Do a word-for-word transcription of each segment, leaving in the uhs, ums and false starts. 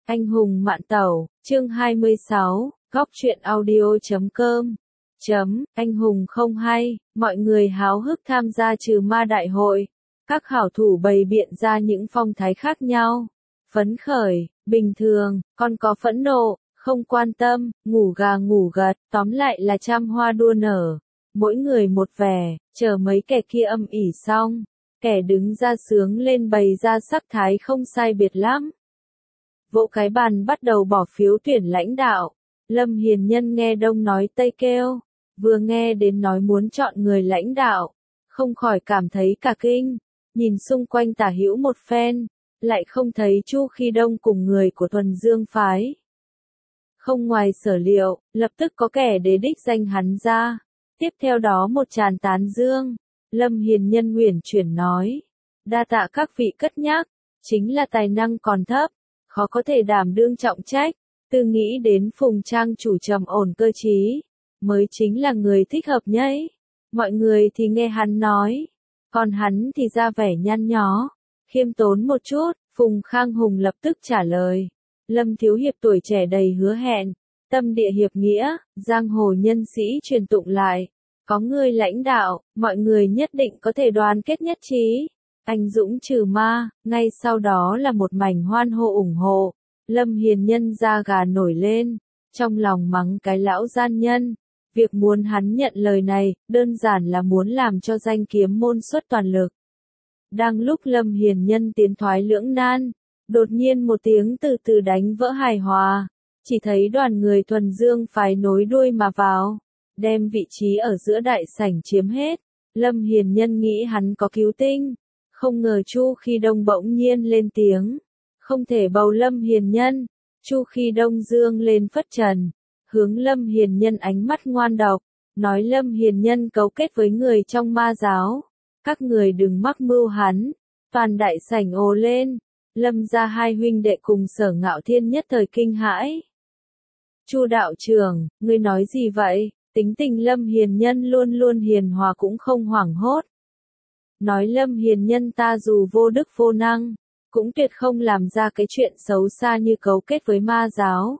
Anh hùng mạn tẩu, chương hai mươi sáu, góc truyện audio chấm com. Chấm, anh hùng không hay, mọi người háo hức tham gia trừ ma đại hội. Các hảo thủ bày biện ra những phong thái khác nhau. Phấn khởi, bình thường, còn có phẫn nộ, không quan tâm, ngủ gà ngủ gật, tóm lại là trăm hoa đua nở. Mỗi người một vẻ, chờ mấy kẻ kia âm ỉ xong. Kẻ đứng ra sướng lên bày ra sắc thái không sai biệt lắm. Vỗ cái bàn bắt đầu bỏ phiếu tuyển lãnh đạo. Lâm Hiền Nhân nghe đông nói tây kêu, vừa nghe đến nói muốn chọn người lãnh đạo, không khỏi cảm thấy cả kinh, nhìn xung quanh tả hữu một phen, lại không thấy Chu Khi Đông cùng người của Thuần Dương phái. Không ngoài sở liệu, lập tức có kẻ đế đích danh hắn ra, tiếp theo đó một tràn tán dương. Lâm Hiền Nhân huyền chuyển nói, đa tạ các vị cất nhắc, chính là tài năng còn thấp, khó có thể đảm đương trọng trách, từ nghĩ đến Phùng Trang chủ trầm ổn cơ trí, mới chính là người thích hợp nhấy. Mọi người thì nghe hắn nói, còn hắn thì ra vẻ nhăn nhó, khiêm tốn một chút. Phùng Khang Hùng lập tức trả lời, Lâm thiếu hiệp tuổi trẻ đầy hứa hẹn, tâm địa hiệp nghĩa, giang hồ nhân sĩ truyền tụng lại, có người lãnh đạo, mọi người nhất định có thể đoàn kết nhất trí. Anh dũng trừ ma, ngay sau đó là một mảnh hoan hô ủng hộ. Lâm Hiền Nhân da gà nổi lên, trong lòng mắng cái lão gian nhân. Việc muốn hắn nhận lời này, đơn giản là muốn làm cho danh kiếm môn xuất toàn lực. Đang lúc Lâm Hiền Nhân tiến thoái lưỡng nan, đột nhiên một tiếng từ từ đánh vỡ hài hòa. Chỉ thấy đoàn người Thuần Dương phái nối đuôi mà vào, đem vị trí ở giữa đại sảnh chiếm hết. Lâm Hiền Nhân nghĩ hắn có cứu tinh. Không ngờ Chu Khi Đông bỗng nhiên lên tiếng, không thể bầu Lâm Hiền Nhân. Chu Khi Đông dương lên phất trần, hướng Lâm Hiền Nhân ánh mắt ngoan độc, nói Lâm Hiền Nhân cấu kết với người trong ma giáo, các người đừng mắc mưu hắn. Toàn đại sảnh ồ lên, Lâm gia hai huynh đệ cùng Sở Ngạo Thiên nhất thời kinh hãi. Chu đạo trưởng, ngươi nói gì vậy? Tính tình Lâm Hiền Nhân luôn luôn hiền hòa cũng không hoảng hốt. Nói Lâm Hiền Nhân ta dù vô đức vô năng, cũng tuyệt không làm ra cái chuyện xấu xa như cấu kết với ma giáo.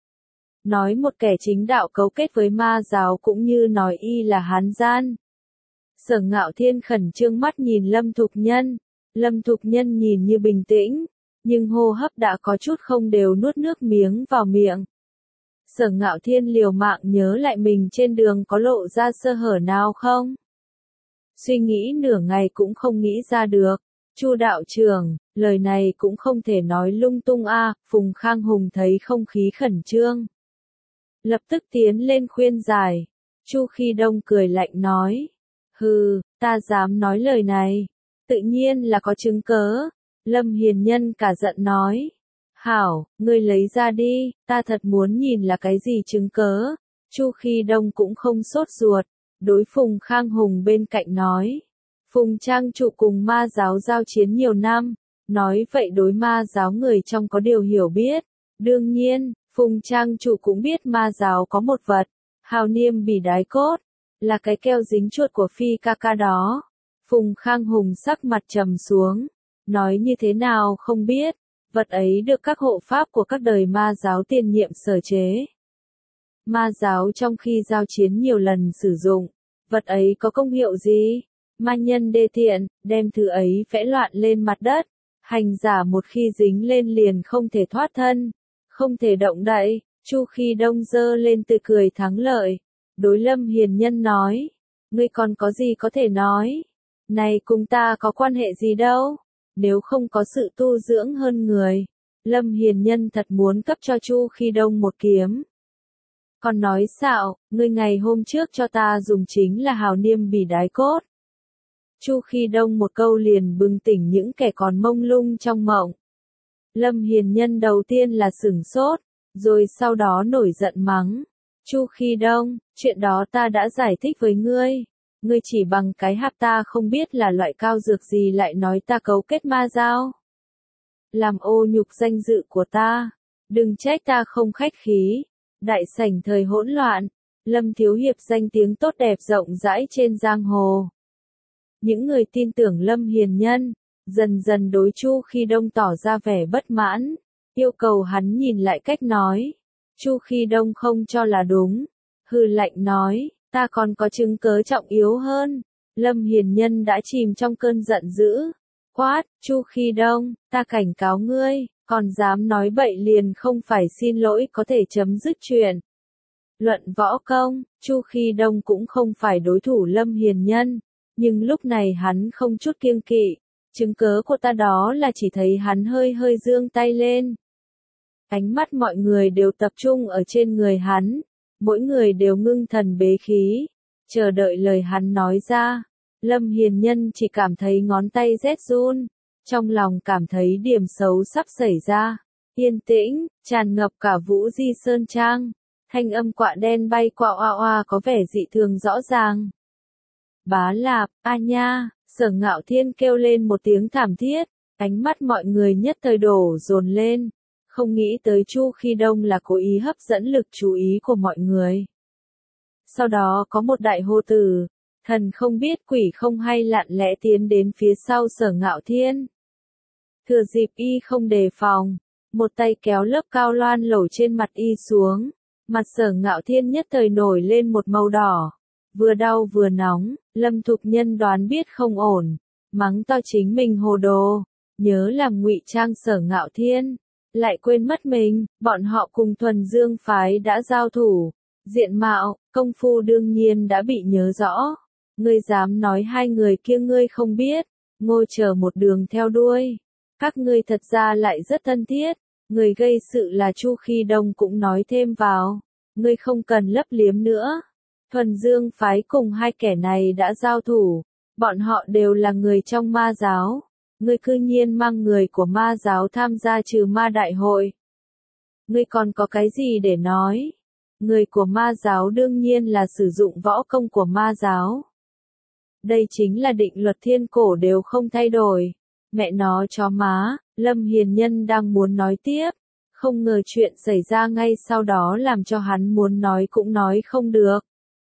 Nói một kẻ chính đạo cấu kết với ma giáo cũng như nói y là hán gian. Sở Ngạo Thiên khẩn trương mắt nhìn Lâm Thục Nhân. Lâm Thục Nhân nhìn như bình tĩnh, nhưng hô hấp đã có chút không đều, nuốt nước miếng vào miệng. Sở Ngạo Thiên liều mạng nhớ lại mình trên đường có lộ ra sơ hở nào không? Suy nghĩ nửa ngày cũng không nghĩ ra được. Chu đạo trưởng, lời này cũng không thể nói lung tung a. À. Phùng Khang Hùng thấy không khí khẩn trương, lập tức tiến lên khuyên giải. Chu Khi Đông cười lạnh nói, hừ, ta dám nói lời này, tự nhiên là có chứng cớ. Lâm Hiền Nhân cả giận nói, hảo, ngươi lấy ra đi, ta thật muốn nhìn là cái gì chứng cớ. Chu Khi Đông cũng không sốt ruột, đối Phùng Khang Hùng bên cạnh nói, Phùng Trang chủ cùng ma giáo giao chiến nhiều năm, nói vậy đối ma giáo người trong có điều hiểu biết. Đương nhiên, Phùng Trang chủ cũng biết ma giáo có một vật, hào niêm bỉ đái cốt, là cái keo dính chuột của Phi ca ca đó. Phùng Khang Hùng sắc mặt trầm xuống, nói như thế nào không biết, vật ấy được các hộ pháp của các đời ma giáo tiền nhiệm sở chế. Ma giáo trong khi giao chiến nhiều lần sử dụng, vật ấy có công hiệu gì? Ma nhân đê tiện, đem thứ ấy vẽ loạn lên mặt đất, hành giả một khi dính lên liền không thể thoát thân, không thể động đậy. Chu Khi Đông giơ lên tươi cười thắng lợi, đối Lâm Hiền Nhân nói, ngươi còn có gì có thể nói? Này cùng ta có quan hệ gì đâu, nếu không có sự tu dưỡng hơn người. Lâm Hiền Nhân thật muốn cấp cho Chu Khi Đông một kiếm. Còn nói xạo, ngươi ngày hôm trước cho ta dùng chính là hào niêm bỉ đái cốt. Chu Khi Đông một câu liền bừng tỉnh những kẻ còn mông lung trong mộng. Lâm Hiền Nhân đầu tiên là sửng sốt, rồi sau đó nổi giận mắng, Chu Khi Đông, chuyện đó ta đã giải thích với ngươi. Ngươi chỉ bằng cái hạp ta không biết là loại cao dược gì lại nói ta cấu kết ma giáo. Làm ô nhục danh dự của ta, đừng trách ta không khách khí. Đại sảnh thời hỗn loạn, Lâm thiếu hiệp danh tiếng tốt đẹp rộng rãi trên giang hồ. Những người tin tưởng Lâm Hiền Nhân, dần dần đối Chu Khi Đông tỏ ra vẻ bất mãn, yêu cầu hắn nhìn lại cách nói. Chu Khi Đông không cho là đúng, hừ lạnh nói, ta còn có chứng cớ trọng yếu hơn. Lâm Hiền Nhân đã chìm trong cơn giận dữ, quát, Chu Khi Đông, ta cảnh cáo ngươi, còn dám nói bậy liền không phải xin lỗi có thể chấm dứt chuyện. Luận võ công, Chu Khi Đông cũng không phải đối thủ Lâm Hiền Nhân, nhưng lúc này hắn không chút kiêng kỵ, chứng cớ của ta đó là chỉ thấy hắn hơi hơi giương tay lên. Ánh mắt mọi người đều tập trung ở trên người hắn, mỗi người đều ngưng thần bế khí, chờ đợi lời hắn nói ra. Lâm Hiền Nhân chỉ cảm thấy ngón tay rét run, trong lòng cảm thấy điểm xấu sắp xảy ra. Yên tĩnh, tràn ngập cả Vũ Di Sơn Trang, thanh âm quạ đen bay qua oa oa có vẻ dị thường rõ ràng. Bá Lạp, a nha, Sở Ngạo Thiên kêu lên một tiếng thảm thiết, ánh mắt mọi người nhất thời đổ dồn lên, không nghĩ tới Chu Khi Đông là cố ý hấp dẫn lực chú ý của mọi người. Sau đó có một đại hô tử, thần không biết quỷ không hay lặng lẽ tiến đến phía sau Sở Ngạo Thiên. Thừa dịp y không đề phòng, một tay kéo lớp cao loan lổ trên mặt y xuống, mặt Sở Ngạo Thiên nhất thời nổi lên một màu đỏ, vừa đau vừa nóng. Lâm Thục Nhân đoán biết không ổn, mắng to chính mình hồ đồ, nhớ làm ngụy trang Sở Ngạo Thiên, lại quên mất mình, bọn họ cùng Thuần Dương phái đã giao thủ, diện mạo, công phu đương nhiên đã bị nhớ rõ. Ngươi dám nói hai người kia ngươi không biết, ngồi chờ một đường theo đuôi. Các ngươi thật ra lại rất thân thiết, người gây sự là Chu Khi Đông cũng nói thêm vào, ngươi không cần lấp liếm nữa. Thuần Dương phái cùng hai kẻ này đã giao thủ, bọn họ đều là người trong ma giáo, ngươi cư nhiên mang người của ma giáo tham gia trừ ma đại hội. Ngươi còn có cái gì để nói? Người của ma giáo đương nhiên là sử dụng võ công của ma giáo. Đây chính là định luật thiên cổ đều không thay đổi. Mẹ nó chó má, Lâm Hiền Nhân đang muốn nói tiếp, không ngờ chuyện xảy ra ngay sau đó làm cho hắn muốn nói cũng nói không được.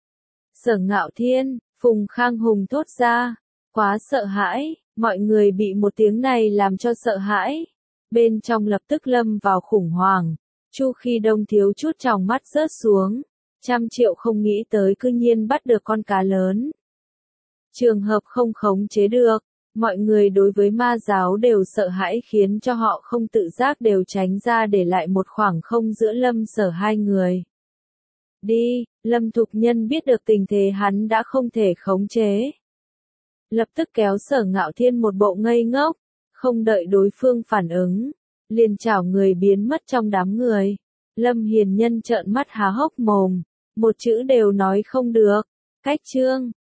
Sở Ngạo Thiên, Phùng Khang Hùng thốt ra, quá sợ hãi, mọi người bị một tiếng này làm cho sợ hãi. Bên trong lập tức lâm vào khủng hoảng, Chu Khi Đông thiếu chút tròng mắt rớt xuống, trăm triệu không nghĩ tới cư nhiên bắt được con cá lớn. Trường hợp không khống chế được, mọi người đối với ma giáo đều sợ hãi khiến cho họ không tự giác đều tránh ra để lại một khoảng không giữa Lâm Sở hai người. Đi, Lâm Thục Nhân biết được tình thế hắn đã không thể khống chế. Lập tức kéo Sở Ngạo Thiên một bộ ngây ngốc, không đợi đối phương phản ứng, liền chảo người biến mất trong đám người. Lâm Hiền Nhân trợn mắt há hốc mồm, một chữ đều nói không được. Cách chương